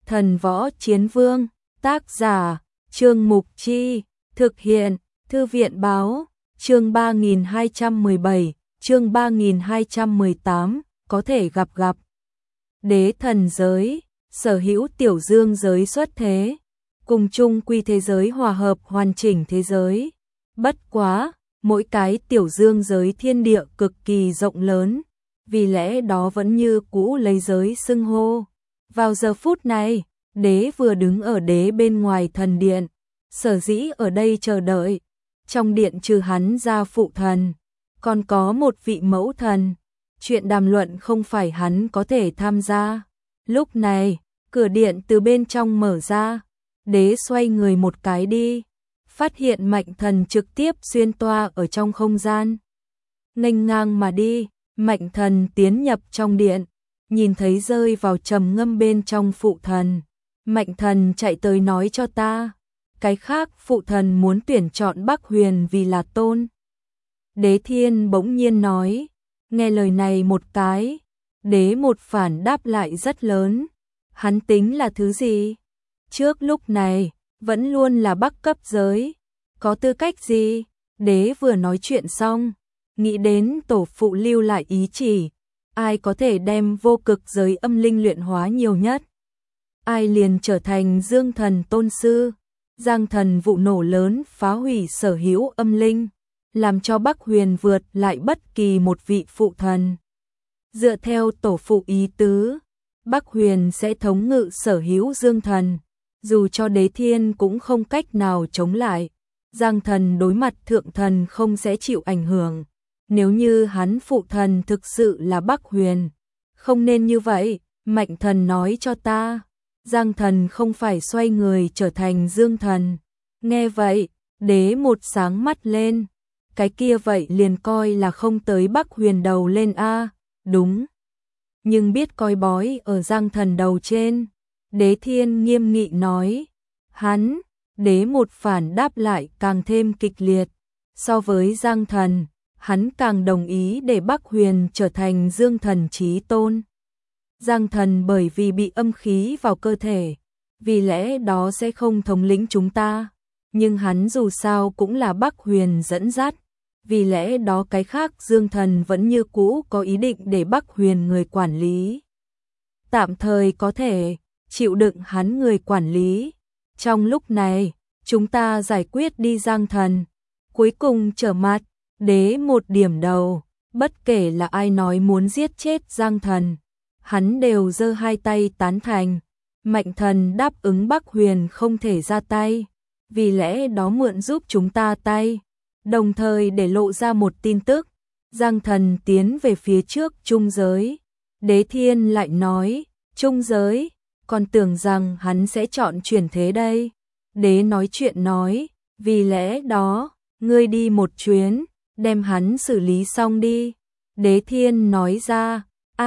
Thần Võ Chiến Vương, tác giả, Trương Mục Chi, thực hiện, Thư viện Báo, chương 3217, chương 3218, có thể gặp. Đế thần giới, sở hữu tiểu dương giới xuất thế, cùng chung quy thế giới hòa hợp hoàn chỉnh thế giới. Bất quá, mỗi cái tiểu dương giới thiên địa cực kỳ rộng lớn, vì lẽ đó vẫn như cũ lấy giới xưng hô. Vào giờ phút này, đế vừa đứng ở đế bên ngoài thần điện, sở dĩ ở đây chờ đợi. Trong điện trừ hắn ra phụ thần, còn có một vị mẫu thần. Chuyện đàm luận không phải hắn có thể tham gia. Lúc này, cửa điện từ bên trong mở ra, đế xoay người một cái đi, phát hiện Mạnh Thần trực tiếp xuyên toa ở trong không gian. Nghênh ngang mà đi, Mạnh Thần tiến nhập trong điện, nhìn thấy rơi vào trầm ngâm bên trong phụ thần. Mạnh Thần chạy tới nói cho ta, cái khác phụ thần muốn tuyển chọn Bắc Huyền vì là tôn. Đế Thiên bỗng nhiên nói, nghe lời này một cái, đế một phản đáp lại rất lớn. Hắn tính là thứ gì? Trước lúc này, vẫn luôn là Bắc cấp giới. Có tư cách gì? Đế vừa nói chuyện xong, nghĩ đến tổ phụ lưu lại ý chỉ. Ai có thể đem vô cực giới âm linh luyện hóa nhiều nhất? Ai liền trở thành Dương Thần tôn sư. Giang Thần vụ nổ lớn phá hủy sở hữu âm linh, làm cho Bắc Huyền vượt lại bất kỳ một vị phụ thần. Dựa theo tổ phụ ý tứ, Bắc Huyền sẽ thống ngự sở hữu Dương Thần, dù cho Đế Thiên cũng không cách nào chống lại. Giang Thần đối mặt thượng thần không sẽ chịu ảnh hưởng. Nếu như hắn phụ thần thực sự là Bắc Huyền, không nên như vậy. Mạnh Thần nói cho ta, Giang Thần không phải xoay người trở thành Dương Thần. Nghe vậy, đế một sáng mắt lên. Cái kia vậy liền coi là không tới Bắc Huyền đầu lên a. Đúng. Nhưng biết coi bói ở Giang Thần đầu trên. Đế Thiên nghiêm nghị nói. Hắn, đế một phản đáp lại càng thêm kịch liệt. So với Giang Thần, hắn càng đồng ý để Bắc Huyền trở thành Dương Thần chí tôn. Giang Thần bởi vì bị âm khí vào cơ thể, vì lẽ đó sẽ không thống lĩnh chúng ta. Nhưng hắn dù sao cũng là Bắc Huyền dẫn dắt, vì lẽ đó cái khác Dương Thần vẫn như cũ có ý định để Bắc Huyền người quản lý. Tạm thời có thể chịu đựng hắn người quản lý. Trong lúc này, chúng ta giải quyết đi Giang Thần. Cuối cùng trở mặt, đế một điểm đầu, bất kể là ai nói muốn giết chết Giang Thần, hắn đều giơ hai tay tán thành. Mạnh Thần đáp ứng Bắc Huyền không thể ra tay, vì lẽ đó mượn giúp chúng ta tay, đồng thời để lộ ra một tin tức. Giang Thần tiến về phía trước trung giới. Đế Thiên lại nói, trung giới, còn tưởng rằng hắn sẽ chọn chuyển thế đây. Đế nói chuyện nói, vì lẽ đó, ngươi đi một chuyến, đem hắn xử lý xong đi. Đế Thiên nói ra,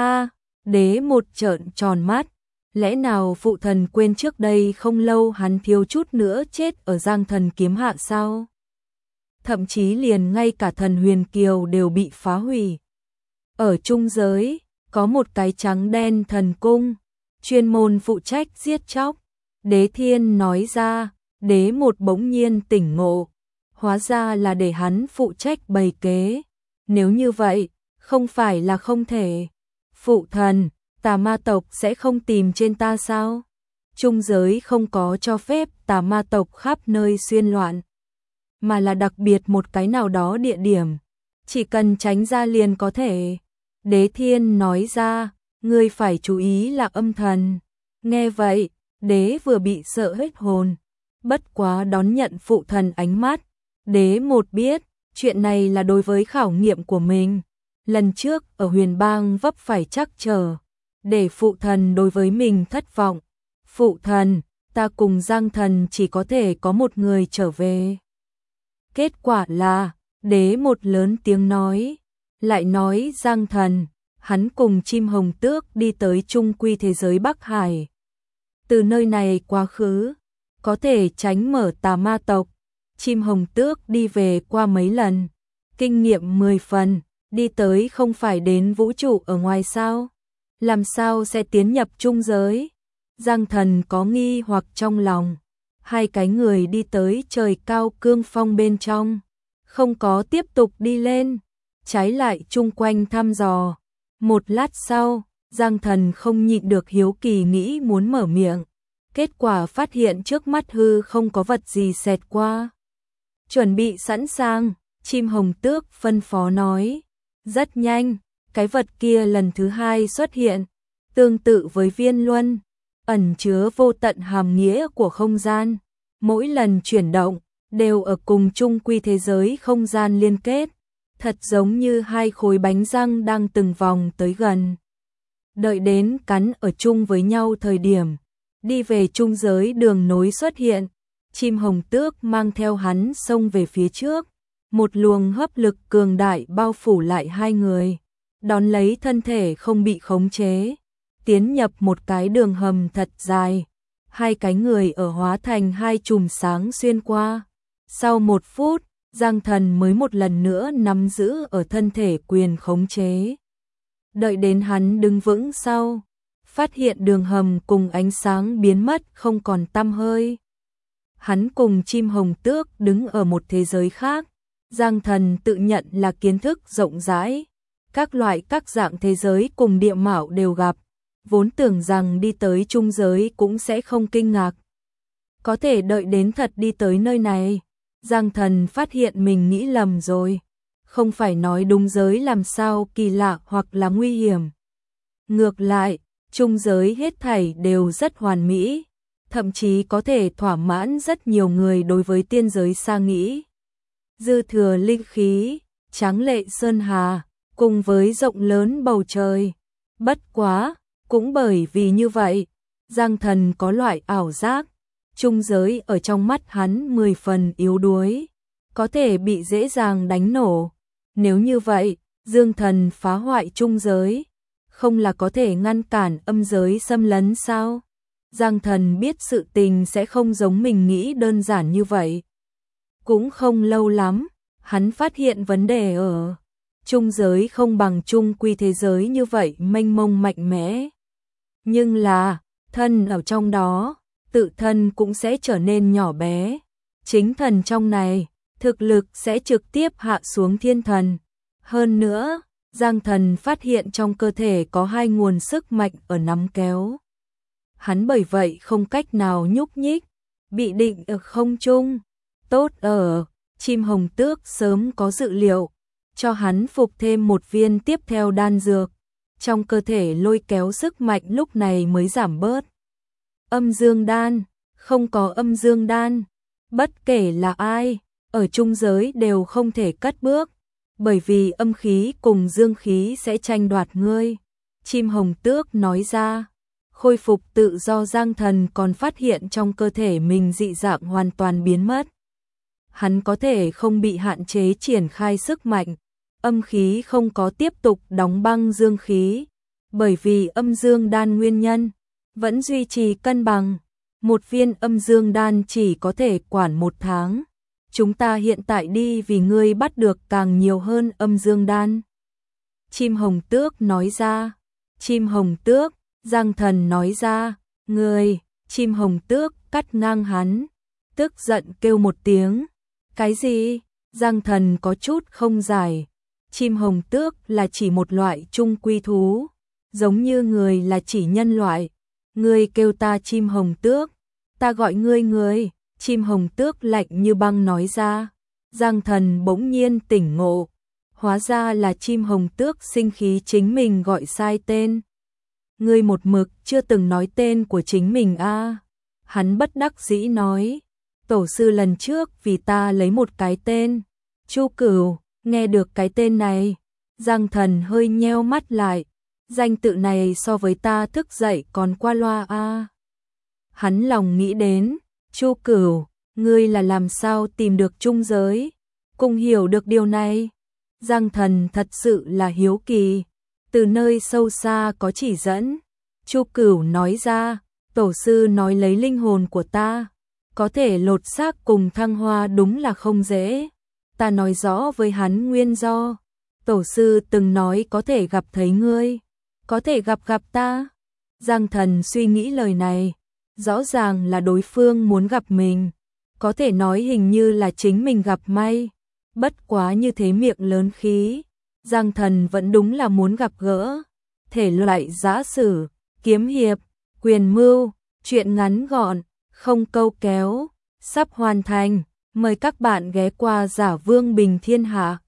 đế một trợn tròn mắt. Lẽ nào phụ thần quên trước đây không lâu hắn thiếu chút nữa chết ở Giang Thần kiếm hạ sao? Thậm chí liền ngay cả thần huyền kiều đều bị phá hủy. Ở trung giới, có một cái trắng đen thần cung, chuyên môn phụ trách giết chóc. Đế Thiên nói ra, đế một bỗng nhiên tỉnh ngộ. Hóa ra là để hắn phụ trách bày kế. Nếu như vậy, không phải là không thể. Phụ thần, tà ma tộc sẽ không tìm trên ta sao? Trung giới không có cho phép tà ma tộc khắp nơi xuyên loạn, mà là đặc biệt một cái nào đó địa điểm. Chỉ cần tránh ra liền có thể. Đế Thiên nói ra, ngươi phải chú ý là âm thần. Nghe vậy, đế vừa bị sợ hết hồn. Bất quá đón nhận phụ thần ánh mắt. Đế một biết, chuyện này là đối với khảo nghiệm của mình. Lần trước ở Huyền Bang vấp phải trắc trở, để phụ thần đối với mình thất vọng. Phụ thần, ta cùng Giang Thần chỉ có thể có một người trở về. Kết quả là, đế một lớn tiếng nói, lại nói Giang Thần, hắn cùng chim hồng tước đi tới trung quy thế giới Bắc Hải. Từ nơi này quá khứ, có thể tránh mở tà ma tộc. Chim hồng tước đi về qua mấy lần, kinh nghiệm 10 phần, đi tới không phải đến vũ trụ ở ngoài sao? Làm sao sẽ tiến nhập trung giới? Giang Thần có nghi hoặc trong lòng. Hai cái người đi tới trời cao cương phong bên trong, không có tiếp tục đi lên, trái lại chung quanh thăm dò. Một lát sau, Giang Thần không nhịn được hiếu kỳ nghĩ muốn mở miệng. Kết quả phát hiện trước mắt hư không có vật gì xẹt qua. Chuẩn bị sẵn sàng, chim hồng tước phân phó nói. Rất nhanh, cái vật kia lần thứ hai xuất hiện, tương tự với viên luân, ẩn chứa vô tận hàm nghĩa của không gian. Mỗi lần chuyển động, đều ở cùng chung quy thế giới không gian liên kết, thật giống như hai khối bánh răng đang từng vòng tới gần. Đợi đến cắn ở chung với nhau thời điểm, đi về chung giới đường nối xuất hiện, chim hồng tước mang theo hắn xông về phía trước, một luồng hấp lực cường đại bao phủ lại hai người, đón lấy thân thể không bị khống chế, tiến nhập một cái đường hầm thật dài, hai cái người ở hóa thành hai chùm sáng xuyên qua. Sau 1 phút, Giang Thần mới một lần nữa nắm giữ ở thân thể quyền khống chế. Đợi đến hắn đứng vững sau, phát hiện đường hầm cùng ánh sáng biến mất không còn tăm hơi. Hắn cùng chim hồng tước đứng ở một thế giới khác. Giang Thần tự nhận là kiến thức rộng rãi, các loại các dạng thế giới cùng địa mạo đều gặp, vốn tưởng rằng đi tới trung giới cũng sẽ không kinh ngạc. Có thể đợi đến thật đi tới nơi này, Giang Thần phát hiện mình nghĩ lầm rồi, không phải nói đúng giới làm sao kỳ lạ hoặc là nguy hiểm. Ngược lại, trung giới hết thảy đều rất hoàn mỹ, thậm chí có thể thỏa mãn rất nhiều người đối với tiên giới xa nghĩ. Dư thừa linh khí, tráng lệ sơn hà, cùng với rộng lớn bầu trời. Bất quá, cũng bởi vì như vậy, Giang Thần có loại ảo giác, trung giới ở trong mắt hắn 10 phần yếu đuối, có thể bị dễ dàng đánh nổ. Nếu như vậy, Dương Thần phá hoại trung giới, không là có thể ngăn cản âm giới xâm lấn sao? Giang Thần biết sự tình sẽ không giống mình nghĩ đơn giản như vậy. Cũng không lâu lắm, hắn phát hiện vấn đề ở trung giới không bằng trung quy thế giới như vậy mênh mông mạnh mẽ. Nhưng là, thân ở trong đó, tự thân cũng sẽ trở nên nhỏ bé. Chính thần trong này, thực lực sẽ trực tiếp hạ xuống thiên thần. Hơn nữa, Giang Thần phát hiện trong cơ thể có hai nguồn sức mạnh ở nắm kéo. Hắn bởi vậy không cách nào nhúc nhích, bị định ở không trung. Tốt ở, chim hồng tước sớm có dự liệu, cho hắn phục thêm một viên tiếp theo đan dược. Trong cơ thể lôi kéo sức mạnh lúc này mới giảm bớt. Âm dương đan, không có âm dương đan, bất kể là ai, ở trung giới đều không thể cất bước, bởi vì âm khí cùng dương khí sẽ tranh đoạt ngươi. Chim hồng tước nói ra, khôi phục tự do. Giang Thần còn phát hiện trong cơ thể mình dị dạng hoàn toàn biến mất. Hắn có thể không bị hạn chế triển khai sức mạnh, âm khí không có tiếp tục đóng băng dương khí, bởi vì âm dương đan nguyên nhân, vẫn duy trì cân bằng. Một viên âm dương đan chỉ có thể quản 1 tháng. Chúng ta hiện tại đi vì ngươi bắt được càng nhiều hơn âm dương đan. Chim hồng tước nói ra. Chim hồng tước, Giang Thần nói ra. Ngươi, chim hồng tước cắt ngang hắn, tức giận kêu một tiếng. Cái gì? Giang Thần có chút không giải. Chim hồng tước là chỉ một loại trung quy thú, giống như người là chỉ nhân loại. Ngươi kêu ta chim hồng tước, ta gọi ngươi người. Chim hồng tước lạnh như băng nói ra. Giang Thần bỗng nhiên tỉnh ngộ, hóa ra là chim hồng tước sinh khí chính mình gọi sai tên. Ngươi một mực chưa từng nói tên của chính mình a. Hắn bất đắc dĩ nói, tổ sư lần trước vì ta lấy một cái tên, Chu Cửu. Nghe được cái tên này, Giang Thần hơi nheo mắt lại, danh tự này so với ta thức dậy còn qua loa a. Hắn lòng nghĩ đến, Chu Cửu, ngươi là làm sao tìm được trung giới, cùng hiểu được điều này. Giang Thần thật sự là hiếu kỳ, từ nơi sâu xa có chỉ dẫn. Chu Cửu nói ra, tổ sư nói lấy linh hồn của ta, có thể lột xác cùng thăng hoa đúng là không dễ. Ta nói rõ với hắn nguyên do, tổ sư từng nói có thể gặp thấy ngươi, có thể gặp ta. Giang Thần suy nghĩ lời này, rõ ràng là đối phương muốn gặp mình, có thể nói hình như là chính mình gặp may, bất quá như thế miệng lớn khí, Giang Thần vẫn đúng là muốn gặp gỡ, thể loại giã sử, kiếm hiệp, quyền mưu, truyện ngắn gọn, không câu kéo, sắp hoàn thành, mời các bạn ghé qua Giả Vương Bình Thiên Hạ.